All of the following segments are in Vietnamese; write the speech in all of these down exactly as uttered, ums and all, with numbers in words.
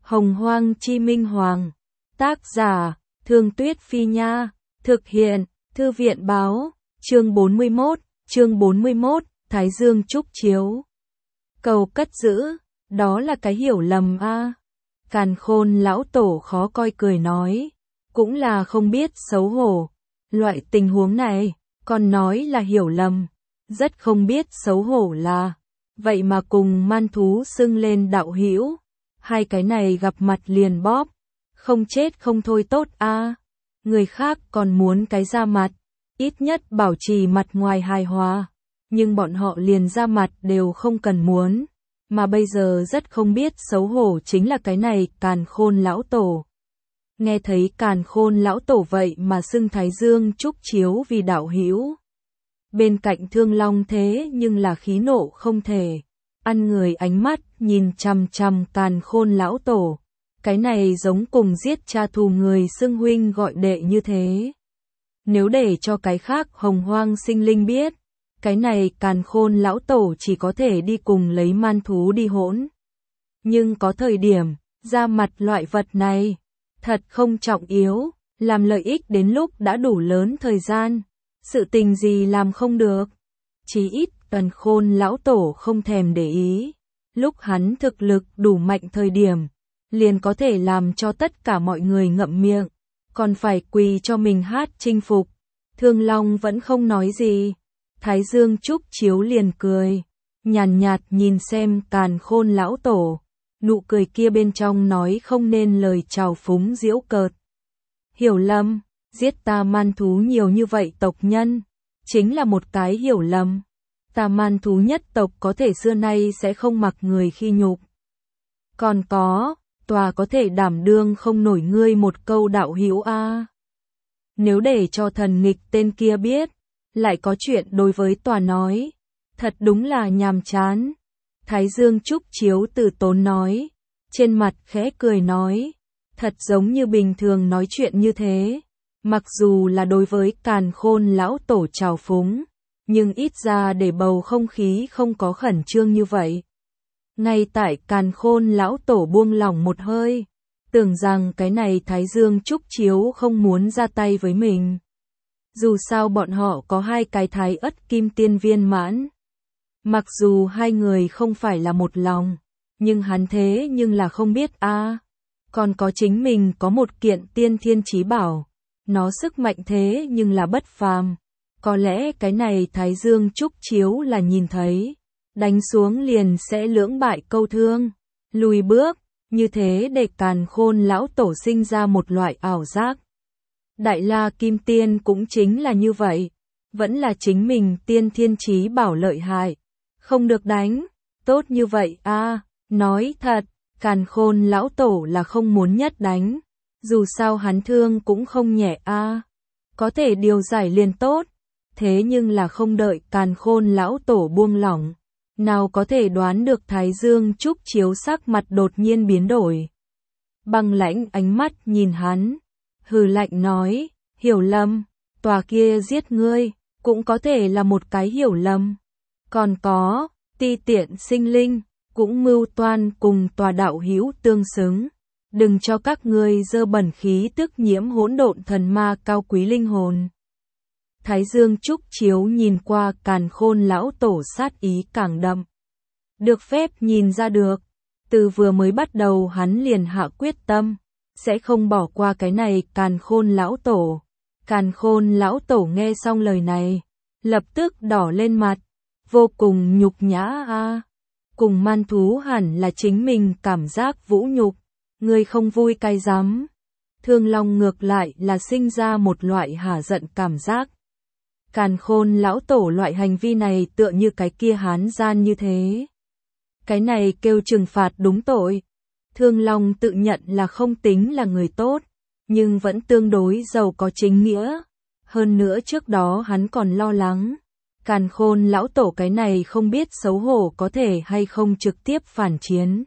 Hồng Hoang Chi Minh Hoàng. Tác giả, Thương Tuyết Phi Nha. Thực hiện, Thư viện Báo. Chương bốn mươi mốt, chương bốn mươi mốt, Thái Dương Trúc Chiếu. Cầu cất giữ, đó là cái hiểu lầm a. À. Càn Khôn lão tổ khó coi cười nói, cũng là không biết xấu hổ. Loại tình huống này, còn nói là hiểu lầm, rất không biết xấu hổ là, vậy mà cùng man thú xưng lên đạo hữu, hai cái này gặp mặt liền bóp, không chết không thôi tốt a. À. Người khác còn muốn cái da mặt, ít nhất bảo trì mặt ngoài hài hòa, nhưng bọn họ liền da mặt đều không cần muốn, mà bây giờ rất không biết xấu hổ chính là cái này Càn Khôn lão tổ. Nghe thấy Càn Khôn lão tổ vậy mà xưng Thái Dương Trúc Chiếu vì đạo hữu. Bên cạnh Thương Long thế nhưng là khí nộ không thể ăn người, ánh mắt nhìn chằm chằm Càn Khôn lão tổ. Cái này giống cùng giết cha thù người xưng huynh gọi đệ như thế. Nếu để cho cái khác hồng hoang sinh linh biết, cái này Càn Khôn lão tổ chỉ có thể đi cùng lấy man thú đi hỗn. Nhưng có thời điểm, ra mặt loại vật này, thật không trọng yếu, làm lợi ích đến lúc đã đủ lớn thời gian, sự tình gì làm không được. Chí ít Càn Khôn lão tổ không thèm để ý, lúc hắn thực lực đủ mạnh thời điểm, liền có thể làm cho tất cả mọi người ngậm miệng, còn phải quỳ cho mình hát chinh phục. Thương Long vẫn không nói gì. Thái Dương Trúc Chiếu liền cười, nhàn nhạt, nhạt nhìn xem Càn Khôn lão tổ, nụ cười kia bên trong nói không nên lời trào phúng giễu cợt. Hiểu lầm, giết ta man thú nhiều như vậy tộc nhân, chính là một cái hiểu lầm. Ta man thú nhất tộc có thể xưa nay sẽ không mặc người khi nhục. Còn có, tòa có thể đảm đương không nổi ngươi một câu đạo hữu a. À. Nếu để cho thần nghịch tên kia biết, lại có chuyện đối với tòa nói, thật đúng là nhàm chán. Thái Dương Trúc Chiếu từ tốn nói, trên mặt khẽ cười nói, thật giống như bình thường nói chuyện như thế, mặc dù là đối với Càn Khôn lão tổ trào phúng, nhưng ít ra để bầu không khí không có khẩn trương như vậy. Ngay tại Càn Khôn lão tổ buông lỏng một hơi, tưởng rằng cái này Thái Dương Trúc Chiếu không muốn ra tay với mình. Dù sao bọn họ có hai cái thái ất kim tiên viên mãn. Mặc dù hai người không phải là một lòng, nhưng hắn thế nhưng là không biết a. À. Còn có chính mình có một kiện tiên thiên chí bảo, nó sức mạnh thế nhưng là bất phàm. Có lẽ cái này Thái Dương Trúc Chiếu là nhìn thấy, đánh xuống liền sẽ lưỡng bại câu thương, lùi bước, như thế để Càn Khôn lão tổ sinh ra một loại ảo giác. Đại La Kim Tiên cũng chính là như vậy, vẫn là chính mình tiên thiên chí bảo lợi hại, không được đánh, tốt như vậy a. À, nói thật, Càn Khôn lão tổ là không muốn nhất đánh, dù sao hắn thương cũng không nhẹ a. À, có thể điều giải liền tốt, thế nhưng là không đợi Càn Khôn lão tổ buông lỏng, nào có thể đoán được Thái Dương Trúc Chiếu sắc mặt đột nhiên biến đổi. Băng lãnh ánh mắt nhìn hắn, hừ lạnh nói, hiểu lầm, tòa kia giết ngươi, cũng có thể là một cái hiểu lầm. Còn có, ti tiện sinh linh, cũng mưu toan cùng tòa đạo hữu tương xứng. Đừng cho các ngươi dơ bẩn khí tức nhiễm hỗn độn thần ma cao quý linh hồn. Thái Dương Trúc Chiếu nhìn qua Càn Khôn lão tổ sát ý càng đậm. Được phép nhìn ra được, từ vừa mới bắt đầu hắn liền hạ quyết tâm, sẽ không bỏ qua cái này Càn Khôn lão tổ. Càn Khôn lão tổ nghe xong lời này, lập tức đỏ lên mặt, vô cùng nhục nhã a. À. Cùng man thú hẳn là chính mình cảm giác vũ nhục, người không vui cay rắm. Thương Long ngược lại là sinh ra một loại hả giận cảm giác. Càn Khôn lão tổ loại hành vi này tựa như cái kia hán gian như thế. Cái này kêu trừng phạt đúng tội. Thương Long tự nhận là không tính là người tốt, nhưng vẫn tương đối giàu có chính nghĩa. Hơn nữa trước đó hắn còn lo lắng, Càn Khôn lão tổ cái này không biết xấu hổ có thể hay không trực tiếp phản chiến.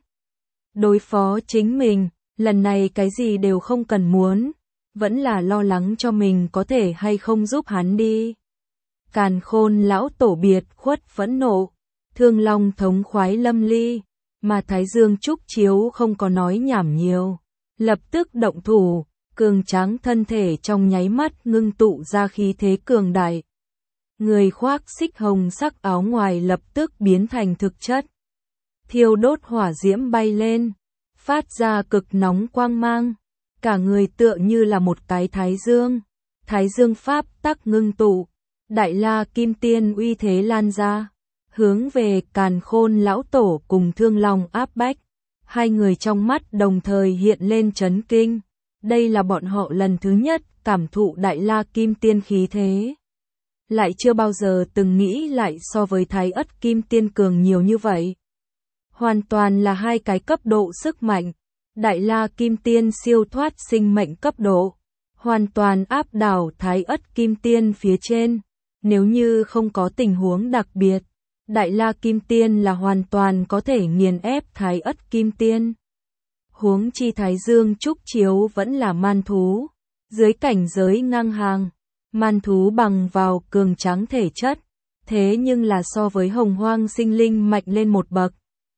Đối phó chính mình, lần này cái gì đều không cần muốn, vẫn là lo lắng cho mình có thể hay không giúp hắn đi. Càn Khôn lão tổ biệt khuất phẫn nộ, Thương Long thống khoái lâm ly, Mà Thái Dương Trúc Chiếu không có nói nhảm nhiều, lập tức động thủ, cường tráng thân thể trong nháy mắt ngưng tụ ra khí thế cường đại. Người khoác xích hồng sắc áo ngoài lập tức biến thành thực chất. Thiêu đốt hỏa diễm bay lên, phát ra cực nóng quang mang, cả người tựa như là một cái thái dương. Thái dương pháp tắc ngưng tụ, Đại La Kim Tiên uy thế lan ra, hướng về Càn Khôn lão tổ cùng Thương Long áp bách. Hai người trong mắt đồng thời hiện lên chấn kinh. Đây là bọn họ lần thứ nhất cảm thụ Đại La Kim Tiên khí thế. Lại chưa bao giờ từng nghĩ lại so với Thái Ất Kim Tiên cường nhiều như vậy. Hoàn toàn là hai cái cấp độ sức mạnh. Đại La Kim Tiên siêu thoát sinh mệnh cấp độ, hoàn toàn áp đảo Thái Ất Kim Tiên phía trên. Nếu như không có tình huống đặc biệt, Đại La Kim Tiên là hoàn toàn có thể nghiền ép Thái Ất Kim Tiên. Huống chi Thái Dương Trúc Chiếu vẫn là man thú, dưới cảnh giới ngang hàng, man thú bằng vào cường tráng thể chất, thế nhưng là so với hồng hoang sinh linh mạnh lên một bậc.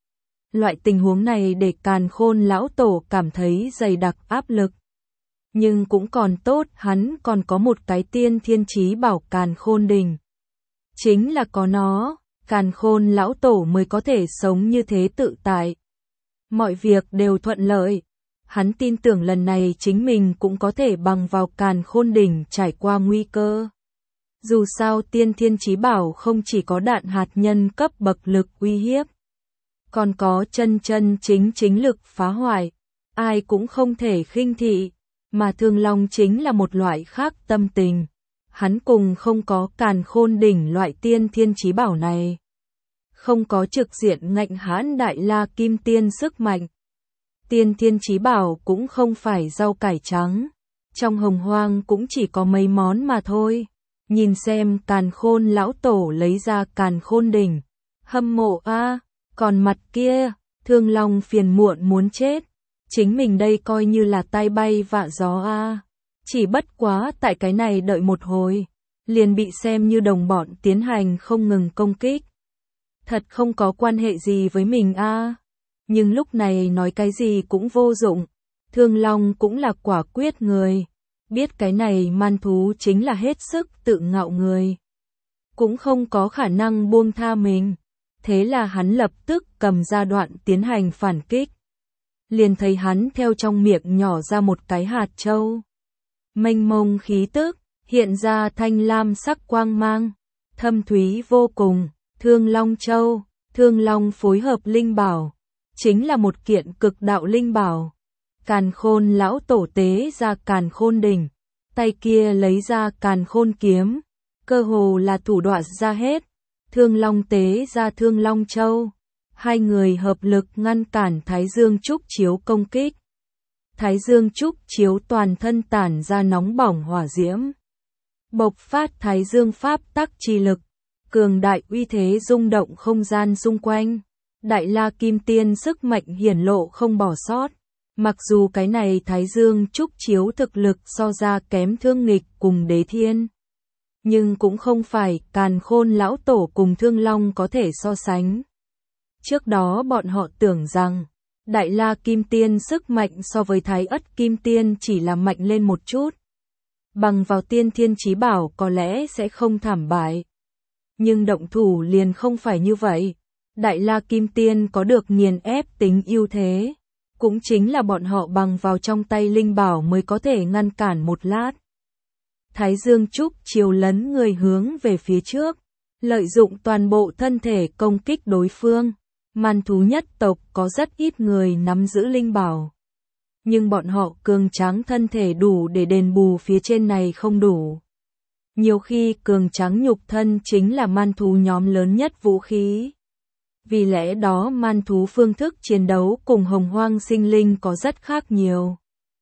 Loại tình huống này để Càn Khôn lão tổ cảm thấy dày đặc áp lực. Nhưng cũng còn tốt hắn còn có một cái tiên thiên chí bảo Càn Khôn Đỉnh. Chính là có nó, Càn Khôn lão tổ mới có thể sống như thế tự tại. Mọi việc đều thuận lợi. Hắn tin tưởng lần này chính mình cũng có thể bằng vào Càn Khôn Đỉnh trải qua nguy cơ. Dù sao tiên thiên chí bảo không chỉ có đạn hạt nhân cấp bậc lực uy hiếp, còn có chân chân chính chính lực phá hoại, ai cũng không thể khinh thị, mà Thương Long chính là một loại khác tâm tình. Hắn cùng không có Càn Khôn Đỉnh loại tiên thiên chí bảo này, không có trực diện ngạnh hãn Đại La Kim Tiên sức mạnh. Tiên thiên chí bảo cũng không phải rau cải trắng, trong hồng hoang cũng chỉ có mấy món mà thôi. Nhìn xem Càn Khôn lão tổ lấy ra Càn Khôn Đỉnh, hâm mộ a. Còn mặt kia, Thương Long phiền muộn muốn chết. Chính mình đây coi như là tai bay vạ gió a. Chỉ bất quá tại cái này đợi một hồi, liền bị xem như đồng bọn tiến hành không ngừng công kích. Thật không có quan hệ gì với mình a. Nhưng lúc này nói cái gì cũng vô dụng. Thương Long cũng là quả quyết người. Biết cái này man thú chính là hết sức tự ngạo người. Cũng không có khả năng buông tha mình. Thế là hắn lập tức cầm ra đoạn tiến hành phản kích. Liền thấy hắn theo trong miệng nhỏ ra một cái hạt châu. Mênh mông khí tức, hiện ra thanh lam sắc quang mang, thâm thúy vô cùng. Thương Long Châu, Thương Long phối hợp linh bảo, chính là một kiện cực đạo linh bảo. Càn Khôn lão tổ tế ra Càn Khôn Đỉnh, tay kia lấy ra Càn Khôn kiếm, cơ hồ là thủ đoạn ra hết. Thương Long tế ra Thương Long Châu, hai người hợp lực ngăn cản Thái Dương Trúc Chiếu công kích. Thái Dương Trúc Chiếu toàn thân tản ra nóng bỏng hỏa diễm, bộc phát Thái Dương pháp tắc chi lực, cường đại uy thế rung động không gian xung quanh. Đại La Kim Tiên sức mạnh hiển lộ không bỏ sót. Mặc dù cái này Thái Dương Trúc Chiếu thực lực so ra kém Thương Nghịch cùng Đế Thiên, nhưng cũng không phải Càn Khôn lão tổ cùng Thương Long có thể so sánh. Trước đó bọn họ tưởng rằng Đại La Kim Tiên sức mạnh so với Thái Ất Kim Tiên chỉ là mạnh lên một chút, bằng vào tiên thiên chí bảo có lẽ sẽ không thảm bại. Nhưng động thủ liền không phải như vậy. Đại La Kim Tiên có được nghiền ép tính ưu thế, cũng chính là bọn họ bằng vào trong tay linh bảo mới có thể ngăn cản một lát. Thái Dương Trúc Chiếu lấn người hướng về phía trước, lợi dụng toàn bộ thân thể công kích đối phương. Man thú nhất tộc có rất ít người nắm giữ linh bảo, nhưng bọn họ cường tráng thân thể đủ để đền bù phía trên này không đủ. Nhiều khi cường tráng nhục thân chính là man thú nhóm lớn nhất vũ khí. Vì lẽ đó man thú phương thức chiến đấu cùng hồng hoang sinh linh có rất khác nhiều.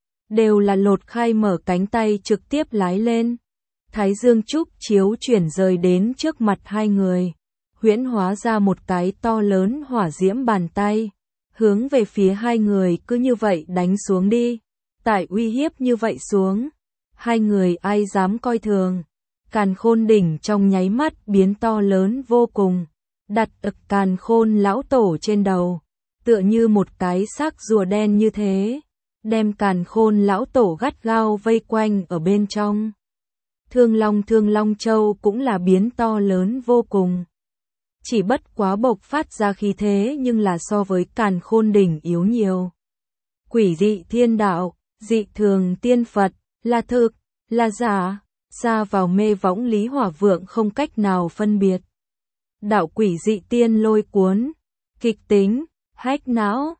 Đều là lột khai mở cánh tay trực tiếp lái lên. Thái Dương Trúc Chiếu chuyển rời đến trước mặt hai người, huyễn hóa ra một cái to lớn hỏa diễm bàn tay, hướng về phía hai người cứ như vậy đánh xuống đi. Tại uy hiếp như vậy xuống, hai người ai dám coi thường. Càn Khôn Đỉnh trong nháy mắt biến to lớn vô cùng, đặt ực Càn Khôn lão tổ trên đầu, tựa như một cái xác rùa đen như thế, đem Càn Khôn lão tổ gắt gao vây quanh ở bên trong. Thương Long Thương Long Châu cũng là biến to lớn vô cùng. Chỉ bất quá bộc phát ra khí thế nhưng là so với Càn Khôn đỉnh yếu nhiều. Quỷ dị thiên đạo, dị thường tiên Phật, là thực, là giả, xa vào mê võng Lý Hỏa Vượng không cách nào phân biệt. Đạo quỷ dị tiên lôi cuốn, kịch tính, hách não,